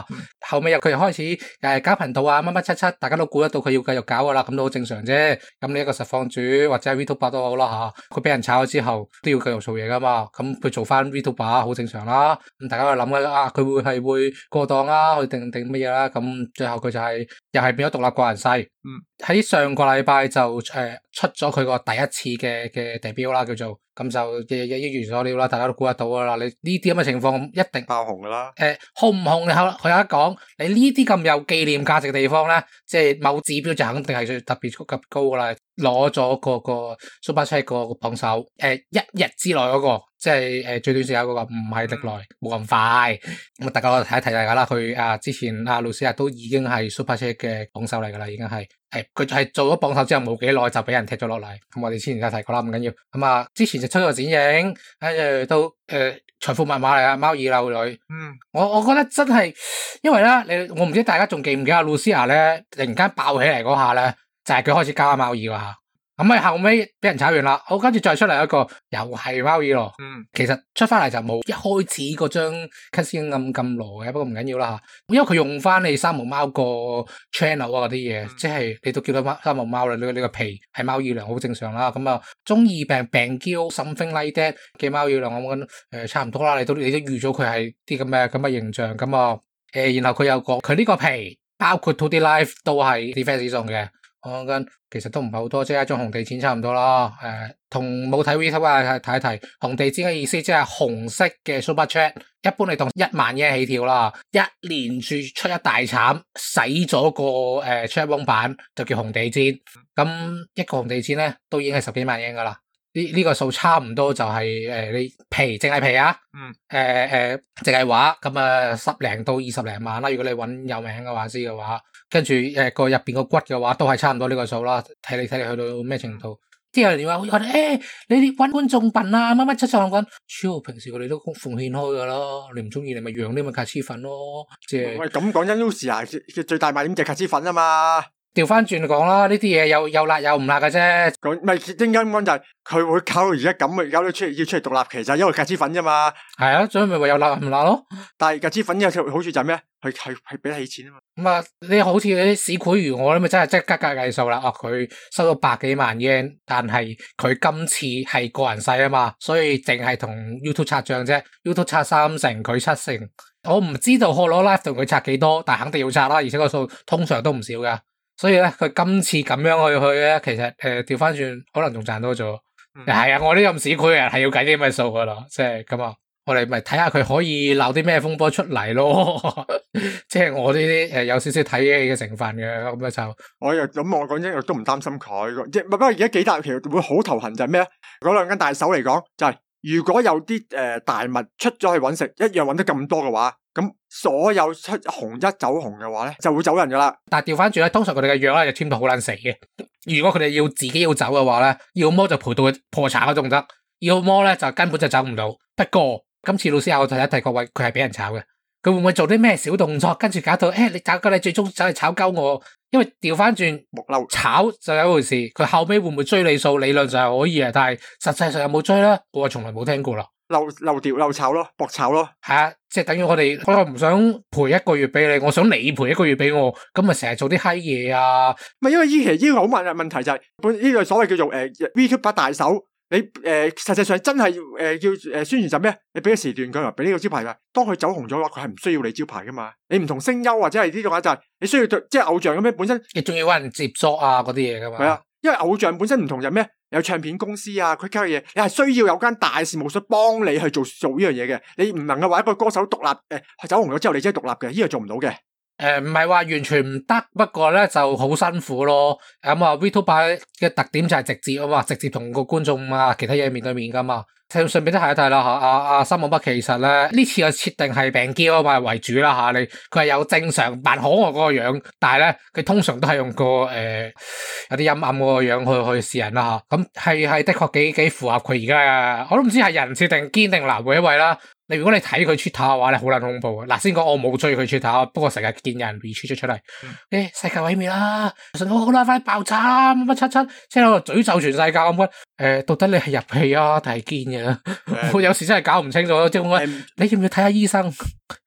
後尾佢又開始搞頻道啊，乜乜七七，大家都估得到佢要繼續搞噶啦，咁都好正常啫。咁你一個實況主或者係 VTuber 都好啦吓，佢俾人炒咗之後都要繼續做嘢噶嘛，咁佢做翻 VTuber 好正常啦。咁大家去諗啊，佢會過檔啊，去定乜嘢啦？咁最後佢就又係變咗獨立個人世。喺上個禮拜就出咗佢個第一次嘅地標啦，叫做咁就一完咗料啦，大家都估得到噶啦。你呢啲咁嘅情況一定爆紅噶啦。 紅唔紅佢有得講。你呢啲咁有紀念價值嘅地方咧，即係某指標就肯定係特別級高噶啦。攞咗個 Super Chat 個榜首，一日之內嗰個，即係最短時間嗰個，唔係歷來冇咁快。咁大家睇一睇大家啦。佢之前Lucia都已經係 Super Chat 嘅榜首嚟噶啦，已經係佢係做咗榜首之後冇幾耐就俾人踢咗落嚟。咁我哋之前就提過啦，唔緊要。咁之前就出咗剪影，跟住都財富密碼嚟啊，貓耳漏女。我覺得真係，因為咧我唔知大家仲記唔記得Lucia咧，突然間爆起嚟嗰下咧。就係佢開始加貓耳嗰下，咁後尾俾人炒完啦，好，跟住再出嚟一個又係貓耳咯。其實出翻嚟就冇一開始嗰張 cutscene 咁羅嘅，不過唔緊要啦吓，因為佢用翻你三毛貓個 channel 啊嗰啲嘢，即係你都叫到三毛貓啦，你個皮係貓耳娘好正常啦。咁中二病嬌 something like that 嘅貓耳娘，我覺得差唔多啦，你都預咗佢係啲咁嘅形象。咁然後佢又講佢呢個皮包括 2D Life 都係啲 fans 送嘅。我講其實都唔係好多，即係一張紅地毯差唔多啦。同冇睇 VTuber 睇一睇紅地毯嘅意思，即係紅色嘅 Super Chat， 一般你當1萬嘢起跳啦，一連住出一大慘，洗咗個Chat room 版就叫紅地毯。咁一個紅地毯咧都已經係10幾萬嘢噶啦。呢個數差唔多就係你皮淨係皮啊，淨係畫咁10零到20零萬啦。如果你揾有名嘅畫師嘅話，跟住個入邊個骨嘅話，都係差唔多呢個數啦。睇你去到咩程度？啲人話我哋你哋揾觀眾笨啊，乜乜七上滾，超平時佢哋都奉獻開噶啦。你唔中意你咪養啲咪卡黐粉咯。即係喂咁講真 Lucia 嘅最大賣點就係卡黐粉啊嘛。 調翻轉講啦，呢啲嘢有辣有唔辣嘅啫。 講咪應該講就係佢會搞到而家咁，而家都要出嚟獨立，其實因為格子粉啫嘛。 係啊，所以咪話有辣唔辣咯。 但係格子粉有好處就係咩？係俾得起錢啊嘛。 咁你好似啲市儈如我咁咪真係即係格計數啦。佢收到100幾萬 yen， 但係佢今次係個人勢啊嘛，所以淨係同 YouTube 拆賬啫。YouTube 拆3成，佢7成。我唔知道 Hololive 同佢拆幾多，但係肯定要拆啦，而且個數通常都唔少噶。所以咧，佢今次咁樣去咧，其實調翻轉可能仲賺多咗。係啊，我呢咁市儈嘅人係要計啲咁嘅數噶啦，即係咁啊。我哋咪睇下佢可以鬧啲咩風波出嚟咯。即係我呢啲有少少睇戲嘅成分嘅咁就。我講真，我都唔擔心佢。不過而家幾大其實會好頭痕就係咩？嗰兩間大手嚟講，就係如果有啲大物出咗去揾食，一樣揾得咁多嘅話。咁所有出紅一走紅嘅話咧，就會走人噶啦。 但係調翻轉咧，通常佢哋嘅約咧就簽到好撚死嘅。如果佢哋自己要走嘅話咧，要麼就賠到佢破產都仲得，要麼咧就根本就走唔到。不過今次Lucia我提一提各位，佢係俾人炒嘅。佢會唔會做啲咩小動作，跟住搞到你炒鳩你最終走去炒鳩我？因為調翻轉炒就有一回事，佢後尾會唔會追你數？理論上係可以啊，但係實際上有冇追咧？我從來冇聽過啦。 漏炒咯，搏炒咯， 係啊，即係等於我唔想賠1個月俾你，我想你賠1個月俾我，咁咪成日做啲閪嘢啊？ 唔係因為呢期呢個好問題就係呢個所謂叫做VTuber 大手，你實際上真係叫宣傳就咩？你俾個時段佢，俾呢個招牌㗎。當佢走紅咗嘅話，佢係唔需要你招牌噶嘛？你唔同聲優或者係呢種話就係你需要即係偶像咁樣本身， 你仲要搵人接觸啊嗰啲嘢噶嘛？ 係啊，因為偶像本身唔同就咩？有唱片公司啊，佢交嘅嘢，你係需要有間大事務所幫你去做呢樣嘢嘅，你唔能夠話一個歌手獨立走紅咗之後你真係獨立嘅，呢個做唔到嘅。 唔係話完全唔得，不過咧就好辛苦咯。VTuber 嘅特點就係直接啊嘛，直接同個觀眾啊其他嘢面對面噶嘛。順便都睇一睇啦吓，三毛筆其實咧呢次嘅設定係病嬌啊嘛為主啦吓，佢係有正常扮可愛嗰個樣，但係咧佢通常都係用個有啲陰暗嗰個樣去示人啦吓，咁係的確幾符合佢而家，我都唔知係人設定堅定男每一位啦。如果你睇佢 Twitter 嘅話咧，好撚恐怖啊！嗱，先講我冇追佢 Twitter，不過成日見有人 retweet 咗出嚟，世界毀滅啦，好啦，快爆炸啦，乜七，即係喺度詛咒全世界咁樣。到底你係入戲啊，定係堅嘅？我有時真係搞唔清楚，即係你要唔要睇下醫生？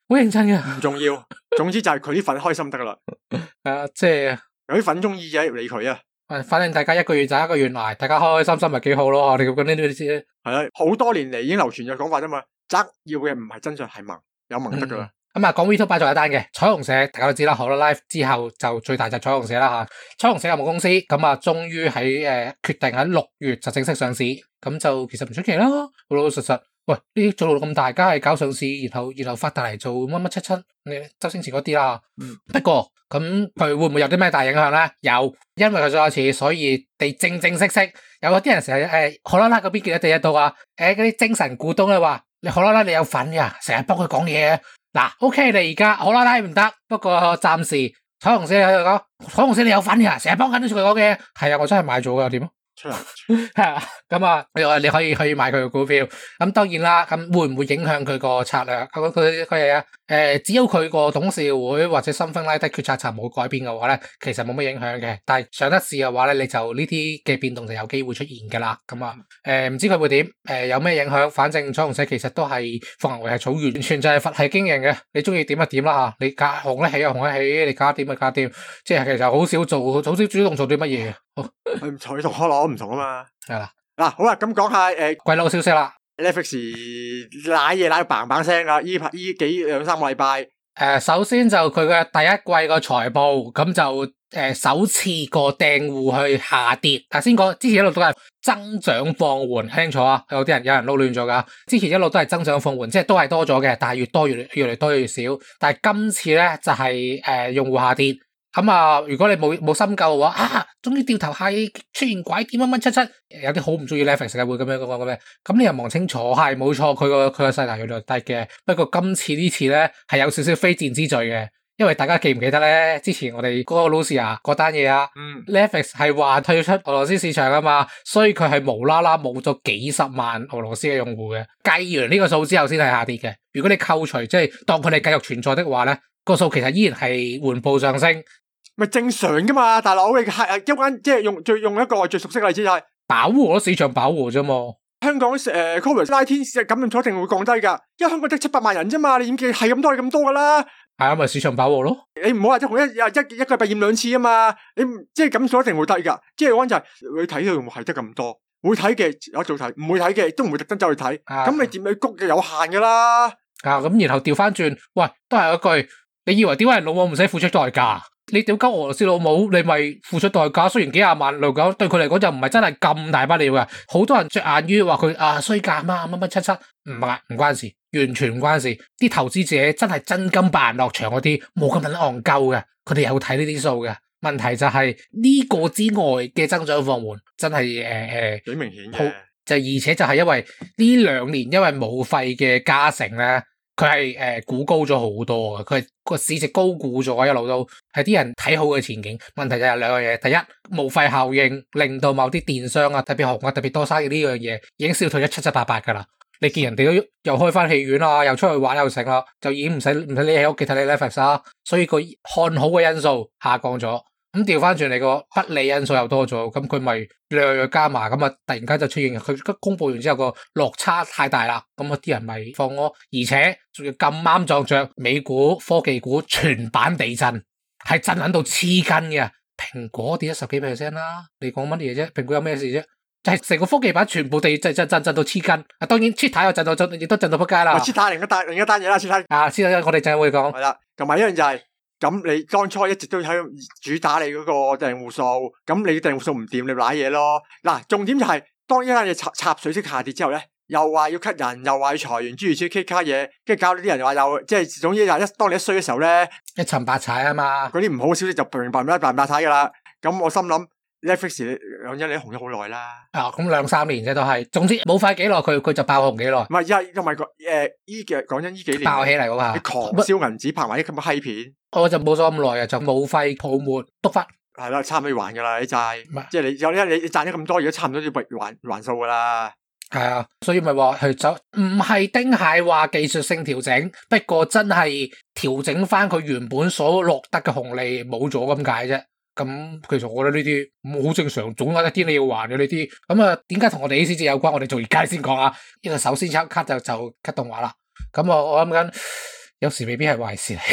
好認真嘅。 唔重要，總之就係佢啲粉開心得噶啦。 即係有啲粉中意嘅理佢啊。 反正大家一個月就一個月捱，大家開開心心咪幾好咯。我哋咁呢啲知係啦，好多年嚟已經流傳嘅講法啫嘛。則要嘅唔係真相，係萌，有萌得噶啦。 咁啊，講 VTuber 仲有一單嘅彩虹社，大家都知啦。Hololive之後就最大就彩虹社啦吓。彩虹社有限公司咁啊，終於喺決定喺6月就正式上市，咁就其實唔出奇啦。老老實實，喂呢啲做到咁大，梗係搞上市，然後發達嚟做乜乜七七，你周星馳嗰啲啦。不過咁佢會唔會有啲咩大影響咧？有，因為佢上咗市，所以地正式有啲人成日Hololive嗰邊見到第一度啊，嗰啲精神股東咧話你Hololive你有份噶，成日幫佢講嘢。嗱 ，OK， 你而家Hololive唔得，不過暫時彩虹社喺度講，彩虹社你有份噶，成日幫緊啲佢講嘢。係啊，我真係買咗噶，點啊？係啊，咁啊，你可以買佢嘅股票。咁當然啦，咁會唔會影響佢個策略？佢係啊，只要佢個董事會或者something like that決策層冇改變嘅話咧，其實冇乜影響嘅。但係上得市嘅話咧，你就呢啲嘅變動就有機會出現噶啦。咁啊，唔知佢會點？有咩影響？反正彩虹社其實都係鳳凰衛係草，完全就係佛系經營嘅。你中意點就點啦吓，你紅得起就紅得起，你加點就加點。即係其實好少主動做啲乜嘢。 唔同同可樂唔同啊嘛。 係啦， 嗱好啦，咁講下鬼佬消息啦。 Netflix 瀨嘢瀨到嘭嘭聲啦，呢兩三個禮拜。 首先就佢嘅第一季個財報，咁就首次個訂戶去下跌。先講之前一路都係增長放緩，聽清楚啊！有人撈亂咗噶。之前一路都係增長放緩，即係都係多咗嘅，但係越多越嚟多越少。但係今次咧就係用戶下跌。咁啊，如果你冇深究嘅話，終於掉頭係出現拐點乜乜七七，有啲好唔中意 Netflix 嘅會咁樣講嘅咩？咁你又望清楚，係冇錯，佢個勢頭越嚟越低嘅。不過今次呢次咧係有少少非戰之罪嘅，因為大家記唔記得咧？之前我哋嗰個 Lucia 嗰單嘢啊，Netflix 係話退出俄羅斯市場啊嘛，所以佢係無啦啦冇咗幾十萬俄羅斯嘅用戶嘅。計完呢個數之後先係下跌嘅。如果你扣除即係當佢哋繼續存在的話咧，個數其實依然係緩步上升。 咪正常噶嘛，大佬，你係一間即係用一個我最熟悉嘅例子就係飽和咯，市場飽和啫嘛。 香港COVID-19感染咗一定會降低噶，因為香港得700萬人啫嘛，你染嘅係咁多噶啦。 係啊，咪市場飽和咯。 你唔好話即係一個禮拜染2次啊嘛，你即係咁數一定會低噶。即係講就係你睇嘅用戶係得咁多，會睇嘅有做睇，唔會睇嘅都唔會特登走去睇。咁你點去谷嘅有限噶啦。 咁然後調翻轉，喂，都係一句，你以為屌人老母唔使付出代價？你屌鳩俄羅斯老母，你咪付出代價。雖然幾廿萬嚟講，對佢嚟講就唔係真係咁大不了嘅。好多人着眼於話佢衰價啊，乜乜七七，唔關事，完全唔關事。啲投資者真係真金白銀落場嗰啲，冇咁撚戇鳩嘅，佢哋有睇呢啲數嘅。問題就係呢個之外嘅增長放緩，真係幾明顯嘅。 就而且就係因為呢2年因為武肺嘅加成咧。佢係估高咗好多嘅，佢係個市值高估咗，一路都係啲人睇好嘅前景。問題就係兩樣嘢，第一，武肺效應令到某啲電商啊，特別紅啊，特別多生意呢樣嘢已經消退咗七七八八噶啦。你見人哋都又開翻戲院啊，又出去玩又成啦，就已經唔使你喺屋企睇你 Netflix 啦。所以佢看好嘅因素下降咗。咁調翻轉嚟個不利因素又多咗，咁佢咪兩加埋，咁啊突然間就出現佢公佈完之後個落差太大啦，咁啊啲人咪放咯，而且仲要咁啱撞着美股科技股全版地震，係震撚到黐筋嘅。蘋果跌咗10幾%啦，你講乜嘢啫？蘋果有咩事啫？就係成個科技版全部地震到黐筋。啊，當然 Twitter 又震到亦都震到仆街啦。 Twitter另一單嘢啦，Twitter 我哋陣間會講。 係啦，同埋一樣就係。咁你當初一直都喺度主打你嗰個訂戶數，咁你訂戶數唔掂，你瀨嘢咯。嗱，重點就係當一間嘢插水式下跌之後咧，又話要 cut 人，又話要裁員，諸如此類 K 卡嘢，跟住搞到啲人又話又即係總之當你一衰嘅時候咧， 一沉百踩啊嘛。 嗰啲唔好消息就明白踩噶啦。咁我心諗 Netflix 講真，你紅咗好耐啦。 咁2-3年啫都係，總之冇快幾耐，佢就爆紅幾耐。 唔係，因為講真呢幾年爆起嚟嗰下， 你狂燒銀紙拍埋啲咁嘅閪片。 我就冇咗咁耐啊，就冇費泡沫篤翻。 係啦，差唔多要還噶啦啲債，即係你賺咗咁多，而家差唔多要還數噶啦。 係啊，所以咪話去走，唔係丁蟹話技術性調整，不過真係調整翻佢原本所落得嘅紅利冇咗咁解啫。咁其實我覺得呢啲好正常，總有一天你要還嘅呢啲。咁啊，點解同我哋 ACG 有關？我哋做而家先講啊。呢個首先一 cut 就 cut 動畫啦。咁我諗緊。 有時未必係壞事嚟。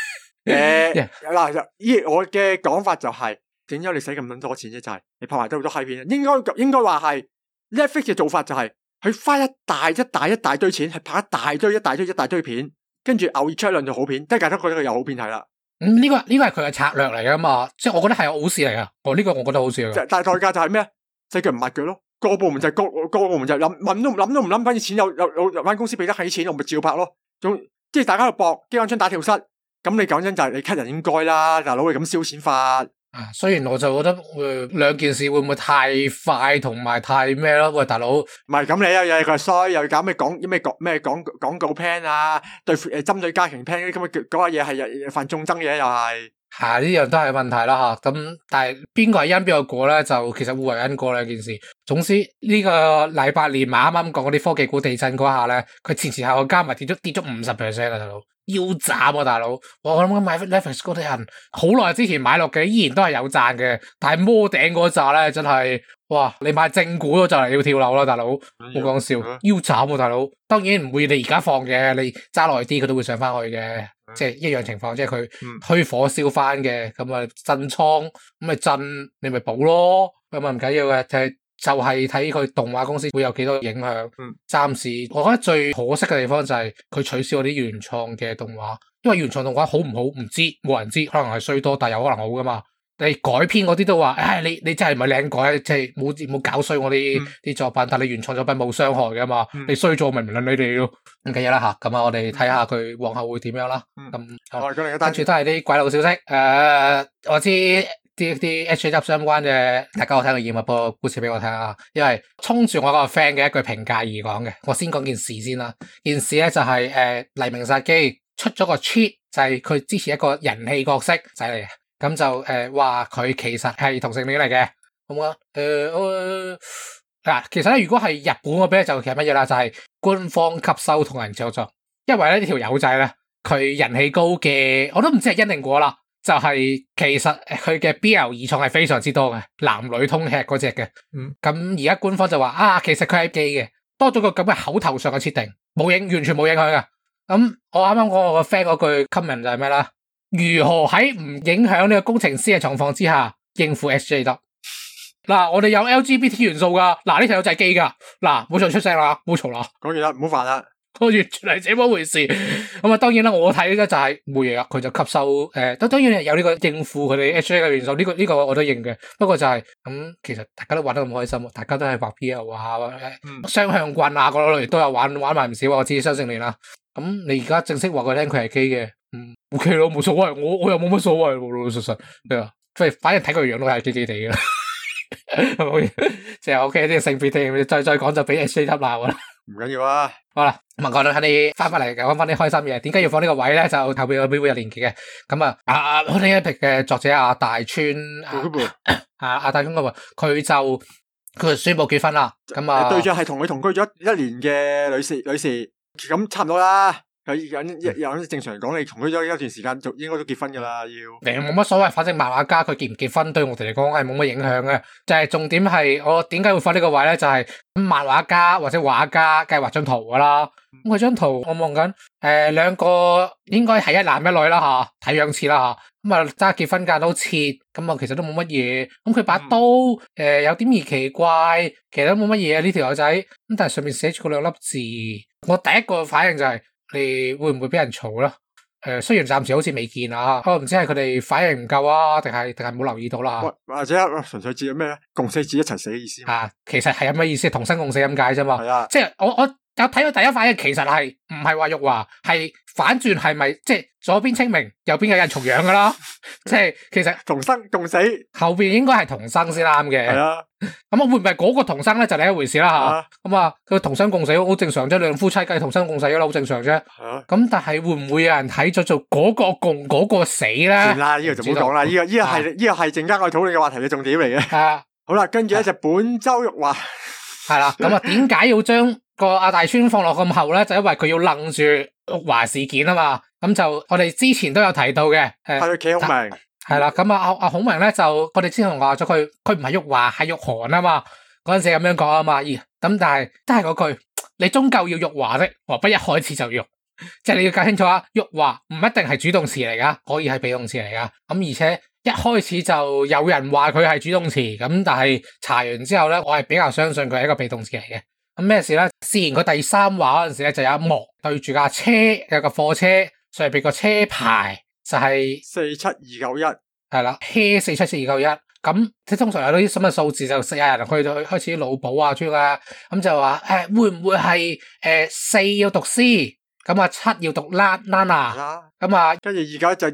嗱，我嘅講法就係，點解你使咁多錢啫？就係你拍埋咗好多閪片，應該話係 Netflix 嘅做法就係，佢花一大堆錢，係拍一大堆片，跟住偶爾出一兩套好片，即係大家覺得佢有好片睇啦。 呢個係佢嘅策略嚟噶嘛，即係我覺得係好事嚟噶。呢個我覺得好事嚟噶。 但係代價就係咩？細腳唔抹腳咯。個部門就諗都唔諗，反正錢有間公司俾得起錢，我咪照拍咯。即係大家喺度搏，機關槍打跳室。咁你講真就係你 cut 人應該啦，大佬你咁燒錢法。 雖然我就覺得兩件事會唔會太快同埋太咩咯？喂，大佬，唔係咁你有嘢佢係衰，又搞咩廣告 plan 啊，針對家庭 plan 咁嘅嗰下嘢係犯眾憎嘅又係。 呢樣都係問題啦吓，咁但係邊個係因邊個果咧？就其實互為因果兩件事。總之呢個禮拜連埋啱啱講嗰啲科技股地震嗰下咧，佢前後加埋跌咗50% 啊，大佬腰斬啊，大佬！我諗買 Netflix 嗰啲人好耐之前買落嘅，依然都係有賺嘅，但係摸頂嗰扎咧真係哇！你買正股都就嚟要跳樓啦，大佬冇講笑，腰斬啊，大佬！當然唔會你而家放嘅，你揸耐啲佢都會上翻去嘅。即係一樣情況，即係佢虛火燒翻嘅，咁啊震倉，咁咪震，你咪補咯，咁啊唔緊要嘅，就係睇佢動畫公司會有幾多影響。暫時我覺得最可惜嘅地方就係佢取消嗰啲原創嘅動畫，因為原創動畫好唔好唔知，冇人知，可能係衰多，但係有可能好噶嘛。你改編嗰啲都話，你真係唔係靚改，即係冇搞衰我啲作品，但係你原創作品冇傷害噶嘛，你衰咗咪唔論你哋咯，唔緊要啦吓。咁啊，我哋睇下佢往後會點樣啦。咁跟住都係啲鬼佬消息。我知啲 HAW 相關嘅，大家我聽個驗啊，播個故事俾我聽啊。因為衝住我個 friend 嘅一句評價而講嘅，我先講件事先啦。件事咧就係黎明殺機出咗個 cheat，就係佢支持一個人氣角色仔嚟嘅。咁就話佢其實係同性戀嚟嘅，咁啊其實咧如果係日本嗰邊就其實乜嘢啦，就係官方吸收同人合作，因為咧呢條友仔咧佢人氣高嘅，我都唔知係因定果啦，就係其實佢嘅 BL 二創係非常之多嘅，男女通吃嗰隻嘅。咁而家官方就話其實佢係 gay 嘅，多咗個咁嘅口頭上嘅設定，完全冇影響㗎。咁我啱啱講我個 friend 嗰句 comment 就係咩啦？如何喺唔影響呢個工程師嘅狀況之下應付 SJW？ 嗱，我哋有 LGBT 元素噶，嗱呢條友就係基噶，嗱冇再出聲啦，冇嘈啦， 講完啦，唔好煩啦， 我完全係這麼回事。咁啊，當然啦，我睇咧就係冇嘢啊，佢就吸收當然有呢個應付佢哋 SJW 嘅元素，呢個我都認嘅。不過就係咁，其實大家都玩得咁開心，大家都係畫 BL 啊，雙向棍啊嗰類都有玩埋唔少，我知雙性戀啦。咁你而家正式話佢聽佢係基嘅，OK 咯，冇所謂，我又冇乜所謂，老老實實係啊，反正睇佢個樣都係基基地嘅，即係 OK 啲性別添，再講就俾 SJW 鬧啦， 唔緊要啊。 好啦，咁啊講到你翻嚟講翻啲開心嘢，點解要放呢個位咧？就後邊有會有連結嘅。咁啊我哋一批嘅作者阿大川阿大川嗰個，佢就宣布結婚啦。咁啊對象係同佢同居咗1年嘅女士，咁差唔多啦。有正常嚟講，你同居咗一段時間，就應該都結婚噶啦。要冇乜所謂，反正漫畫家佢結唔結婚對我哋嚟講係冇乜影響嘅。就係重點係我點解會放呢個位咧？就係漫畫家或者畫家計劃張圖噶啦。咁佢張圖我望緊兩個應該係一男一女啦吓，睇樣似啦吓。咁啊揸結婚戒都切，咁啊其實都冇乜嘢。咁佢把刀有點而奇怪，其實都冇乜嘢呢條友仔。咁但係上面寫住嗰2粒字，我第一個反應就係。你會唔會俾人嘈啦？雖然暫時好似未見啊，我唔知係佢哋反應唔夠啊，定係冇留意到啦。 或者純粹指咩咧？共死至一齊死嘅意思。 其實係有咩意思？同生共死咁解啫嘛。 係啊， 即係我有睇到第一反應，其實係唔係話辱華，係反轉係咪即係左邊清明，右邊有人重陽噶啦？即係其實同生共死， 後邊應該係同生先啱嘅。 係啊， 咁會唔會嗰個同生咧就另一回事啦吓。咁佢同生共死好正常啫，兩夫妻梗係同生共死啦，好正常啫。咁但係會唔會有人睇咗做嗰個共嗰個死咧？ 算啦，呢個就唔好講啦。呢個係陣間我哋討論嘅話題嘅重點嚟嘅。好啦，跟住咧就本周辱華。 係啦，咁啊，點解要將個阿大川放落咁後咧？就因為佢要楞住辱華事件啊嘛。咁就我哋之前都有提到嘅， 係佢企孔明。 係啦，咁阿孔明咧就我哋之前話咗佢唔係辱華，係辱韓啊嘛。嗰陣時咁樣講啊嘛。咁但係都係嗰句，你終究要辱華的，何不一開始就辱？ 即係你要搞清楚啊，辱華唔一定係主動詞嚟噶，可以係被動詞嚟噶。咁而且一開始就有人話佢係主動詞，咁但係查完之後咧，我係比較相信佢係一個被動詞嚟嘅。咁咩事咧？試完佢第三話嗰陣時咧，就有一幕對住架車，有個貨車上邊個車牌就係 47291， 係啦，4749291。咁即係通常有啲咁嘅數字就有人去到開始腦補啊，專啦，咁就話會唔會係4要讀 C， 咁啊7要讀 Nana， 咁啊跟住29就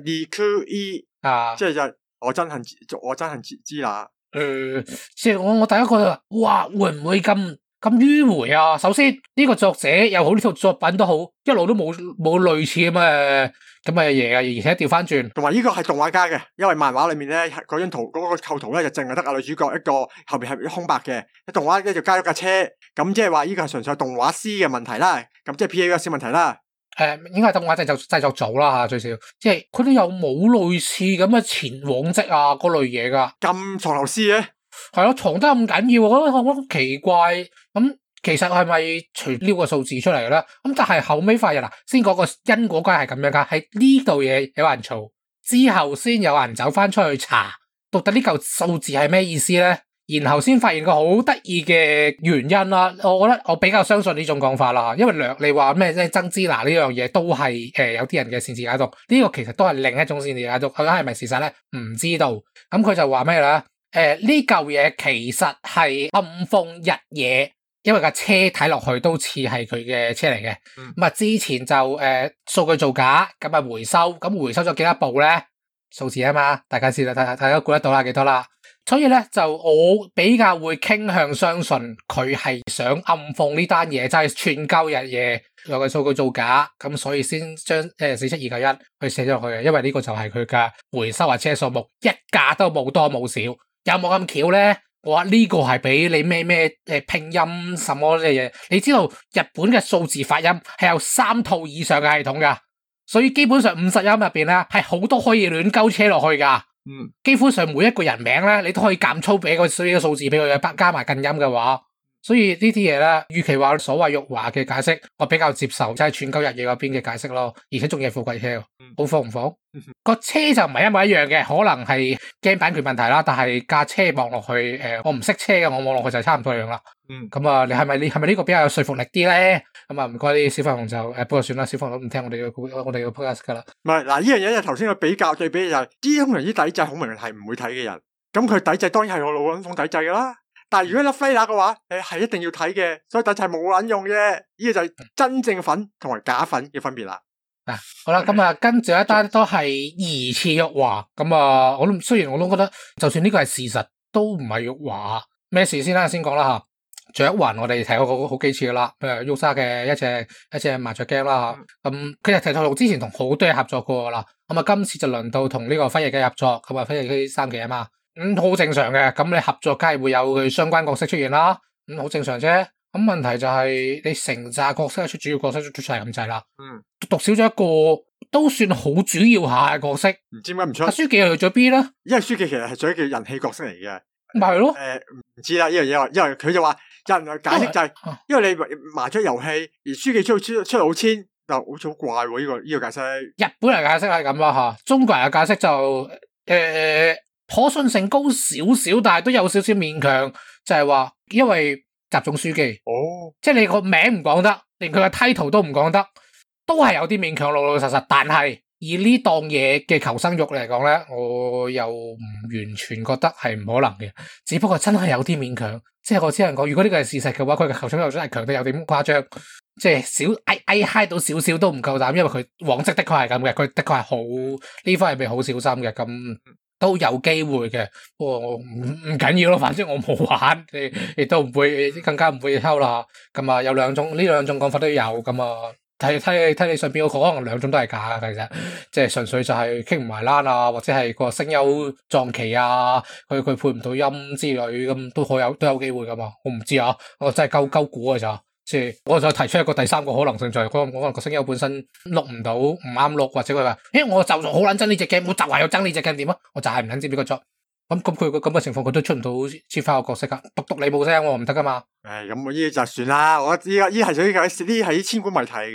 DQE 啊， 即係就我真恨知啦。 即係我第一個就話，哇，會唔會咁迂回啊？首先呢個作者又好，呢套作品都好，一路都冇類似咁嘅嘢啊，而且調翻轉， 同埋呢個係動畫加嘅，因為漫畫裏面咧嗰張圖嗰個構圖咧就淨係得女主角一個，後邊係空白嘅。動畫咧就加咗架車，咁即係話呢個係純粹動畫師嘅問題啦，咁即係 PAS 問題啦。 應該係動畫製作組啦吓，最少，即係佢都有冇類似咁嘅前往跡啊嗰類嘢噶， 咁藏頭詩嘅，係咯，藏得咁緊要，我覺得好奇怪。咁其實係咪除撩個數字出嚟嘅咧？咁但係後尾發現嗱，先講個因果關係係咁樣噶，喺呢度嘢有人嘈，之後先有人走翻出去查，到底呢嚿數字係咩意思咧？然後先發現個好得意嘅原因啦，我覺得我比較相信呢種講法啦，因為你話咩即曾之娜呢樣嘢都係有啲人嘅擅自解讀，呢個其實都係另一種擅自解讀，佢係咪事實咧？唔知道。咁佢就話咩咧？呢嚿嘢其實係暗諷日野，因為架車睇落去都似係佢嘅車嚟嘅。咁啊之前就數據造假，咁啊回收，咁回收咗幾多部咧？數字啊嘛，大家試大家估得到啦，幾多啦？所以咧就我比較會傾向相信佢係想暗諷呢單嘢，就係串鳩日野有個數據造假，咁所以先將47291去寫咗落去嘅，因為呢個就係佢嘅回收嘅車數目，一架都冇多冇少，有冇咁巧咧？我話呢個係俾你咩拼音什麼嘅嘢，你知道日本嘅數字發音係有3套以上嘅系統噶，所以基本上50音入邊咧係好多可以亂鳩車落去噶。基本上每一個人名咧，你都可以減粗俾個數字俾佢加埋近音嘅話，所以呢啲嘢咧，與其話所謂辱華嘅解釋，我比較接受就係串鳩日野嗰邊嘅解釋咯，而且仲要係富貴車，好放唔放？個車就唔係一模一樣嘅，可能係驚版權問題啦，但係架車望落去，我唔識車嘅，我望落去就差唔多樣啦。咁啊，你係咪呢個比較有說服力啲咧？咁啊，唔該啲小粉紅就不過算啦，小粉紅都唔聽我哋嘅 podcast 噶啦。 唔係嗱，呢樣嘢就頭先個比較對比就係，通常啲抵制好明顯係唔會睇嘅人，咁佢抵制當然係我老撚風抵制噶啦。但係如果粒飛拿嘅話，係一定要睇嘅，所以抵制係冇撚用嘅。呢個就係真正粉同埋假粉嘅分別啦。 好啦，咁啊，跟住一單都係疑似辱華，咁啊，雖然我都覺得，就算呢個係事實，都唔係辱華。咩事先啦？先講啦吓。雀魂我哋提過好幾次噶啦，譬如 Yusa 嘅一隻麻雀 game 啦，咁其實提到之前同好多人合作過噶啦，咁啊今次就輪到同呢個輝夜姬合作，咁啊輝夜姬3期啊嘛，好正常嘅，咁你合作梗係會有佢相關角色出現啦，好正常啫。咁問題就係你成紮角色出主要角色出晒咁滯啦，讀少咗一個都算好主要下嘅角色， 唔知點解唔出？ 阿書記又去咗邊咧？ 因為書記其實係屬於叫人氣角色嚟嘅。 咪係咯， 唔知啦呢樣嘢，因為佢就話有人解釋就係，因為你麻雀遊戲而書記出嚟好千，就好似好怪喎呢個解釋。 日本人解釋係咁啦吓，中國人嘅解釋就可信性高少少，但係都有少少勉強，就係話因為習總書記，即係你個名唔講得，連佢嘅 title 都唔講得，都係有啲勉強老老實實，但係。以呢檔嘢嘅求生欲嚟講咧，我又唔完全覺得係唔可能嘅，只不過真係有啲勉強。即係我只能講，如果呢個係事實嘅話，佢嘅求生欲真係強得有點誇張，即係少嗨到少少都唔夠膽，因為佢往績的確係咁嘅，佢的確係好呢方面好小心嘅，咁都有機會嘅。不過我唔緊要咯，反正我冇玩，亦都唔會，更加唔會偷啦。咁啊，有呢兩種講法都有咁啊。睇你上邊個可能兩種都係假嘅，其實即係純粹就係傾唔埋欄啊，或者係個聲優撞期啊，佢配唔到音之類咁都有機會噶嘛，我唔知啊，我真係鳩估嘅咋，即係我就提出一個第三個可能性就係可能個聲優本身錄唔到唔啱錄，或者佢話我就好撚憎呢隻 game，我就話有憎呢隻 game 點啊，我就係唔撚知呢個作。咁佢咁嘅情況，佢都出唔到接翻個角色噶，獨你冇聲，唔得噶嘛。 咁呢就算啦，我依家係屬於呢係千古謎題嘅。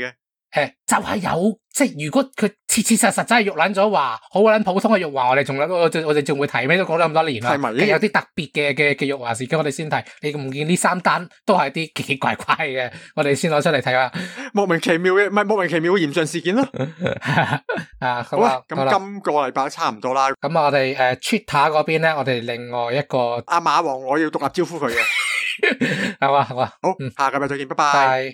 就係有，即係如果佢切切實實真係肉撚咗話，好撚普通嘅肉話，我哋仲會提咩？都講咗咁多年啦，有啲特別嘅肉話事件，我哋先提。你唔見呢3單都係啲奇奇怪怪嘅，我哋先攞出嚟睇下。 莫名其妙嘅嚴峻事件咯。好啦，咁今個禮拜差唔多啦。 咁我哋Twitter 嗰邊咧，我哋另外一個阿馬王，我要獨立招呼佢嘅。 好啊， 好，下個禮拜再見，拜拜。